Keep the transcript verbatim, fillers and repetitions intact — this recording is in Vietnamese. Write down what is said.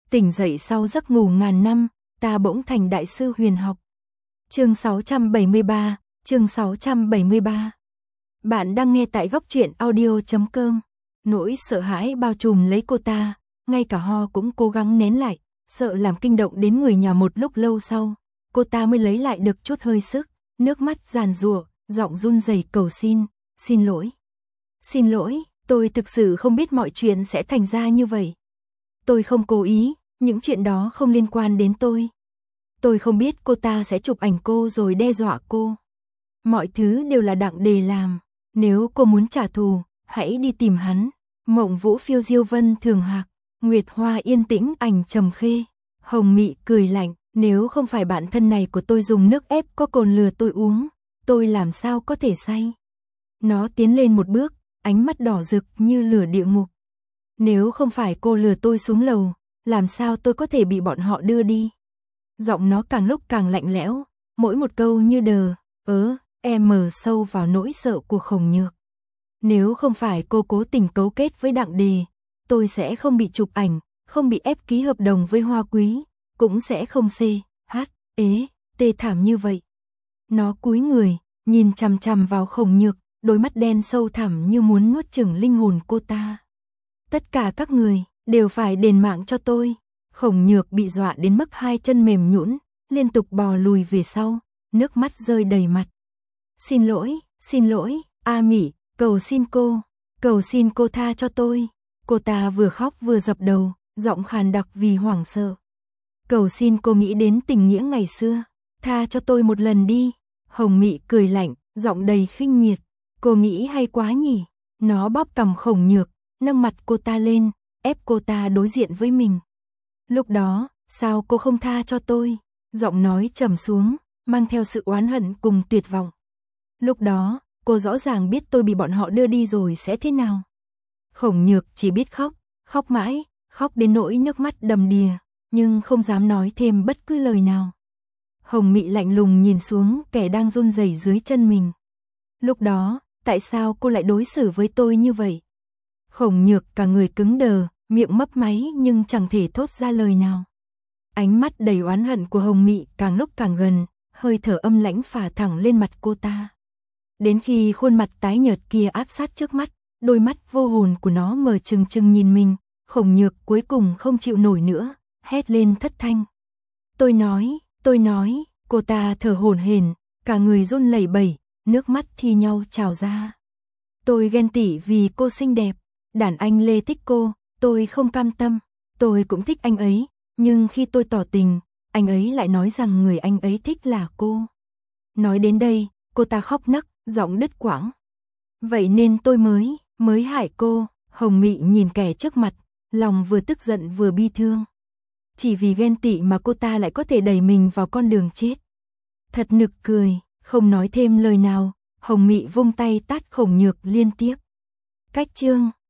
Tỉnh dậy sau giấc ngủ ngàn năm, ta bỗng thành đại sư huyền học. Chương sáu trăm bảy mươi ba, chương sáu trăm bảy mươi ba. Bạn đang nghe tại góc truyện audio chấm com. Nỗi sợ hãi bao trùm lấy cô ta, ngay cả ho cũng cố gắng nén lại, sợ làm kinh động đến người nhà. Một lúc lâu sau, cô ta mới lấy lại được chút hơi sức, nước mắt giàn giụa, giọng run rẩy cầu xin, "Xin lỗi. Xin lỗi, tôi thực sự không biết mọi chuyện sẽ thành ra như vậy. Tôi không cố ý, những chuyện đó không liên quan đến tôi. Tôi không biết cô ta sẽ chụp ảnh cô rồi đe dọa cô. Mọi thứ đều là Đặng Đề làm, nếu cô muốn trả thù, hãy đi tìm hắn." Mộng Vũ phiêu diêu vân thường hạc, Nguyệt Hoa yên tĩnh ảnh trầm khê. Hồng Mị cười lạnh, "Nếu không phải bạn thân này của tôi dùng nước ép có cồn lừa tôi uống, tôi làm sao có thể say?" Nó tiến lên một bước, ánh mắt đỏ rực như lửa địa ngục. "Nếu không phải cô lừa tôi xuống lầu, làm sao tôi có thể bị bọn họ đưa đi?" Giọng nó càng lúc càng lạnh lẽo, mỗi một câu như đờ, ớ, e mờ sâu vào nỗi sợ của Khổng Nhược. "Nếu không phải cô cố tình cấu kết với Đặng Đề, tôi sẽ không bị chụp ảnh, không bị ép ký hợp đồng với Hoa Quý, cũng sẽ không xê, hát, ế, tê thảm như vậy." Nó cúi người, nhìn chằm chằm vào Khổng Nhược, đôi mắt đen sâu thẳm như muốn nuốt chửng linh hồn cô ta. "Tất cả các người đều phải đền mạng cho tôi." Khổng Nhược bị dọa đến mức hai chân mềm nhũn, liên tục bò lùi về sau, nước mắt rơi đầy mặt. "Xin lỗi, xin lỗi, A Mị, cầu xin cô, cầu xin cô tha cho tôi." Cô ta vừa khóc vừa dập đầu, giọng khàn đặc vì hoảng sợ. "Cầu xin cô nghĩ đến tình nghĩa ngày xưa, tha cho tôi một lần đi." Hồng Mị cười lạnh, giọng đầy khinh miệt. "Cô nghĩ hay quá nhỉ?" Nó bóp cằm Khổng Nhược, nâng mặt cô ta lên, ép cô ta đối diện với mình. "Lúc đó, sao cô không tha cho tôi?" Giọng nói trầm xuống, mang theo sự oán hận cùng tuyệt vọng. "Lúc đó, cô rõ ràng biết tôi bị bọn họ đưa đi rồi sẽ thế nào." Khổng Nhược chỉ biết khóc, khóc mãi, khóc đến nỗi nước mắt đầm đìa, nhưng không dám nói thêm bất cứ lời nào. Hồng Mị lạnh lùng nhìn xuống kẻ đang run rẩy dưới chân mình. "Lúc đó, tại sao cô lại đối xử với tôi như vậy?" Khổng Nhược cả người cứng đờ, miệng mấp máy nhưng chẳng thể thốt ra lời nào. Ánh mắt đầy oán hận của Hồng Mị càng lúc càng gần, hơi thở âm lãnh phả thẳng lên mặt cô ta. Đến khi khuôn mặt tái nhợt kia áp sát trước mắt, đôi mắt vô hồn của nó mở trừng trừng nhìn mình, Khổng Nhược cuối cùng không chịu nổi nữa, hét lên thất thanh. "Tôi nói, tôi nói." Cô ta thở hổn hển, cả người run lẩy bẩy, nước mắt thi nhau trào ra. "Tôi ghen tị vì cô xinh đẹp, đàn anh Lê thích cô, tôi không cam tâm, tôi cũng thích anh ấy, nhưng khi tôi tỏ tình, anh ấy lại nói rằng người anh ấy thích là cô." Nói đến đây, cô ta khóc nấc, giọng đứt quãng. "Vậy nên tôi mới, mới hại cô." Hồng Mị nhìn kẻ trước mặt, lòng vừa tức giận vừa bi thương. Chỉ vì ghen tị mà cô ta lại có thể đẩy mình vào con đường chết. Thật nực cười, không nói thêm lời nào, Hồng Mị vung tay tát Khổng Nhược liên tiếp. Cách chương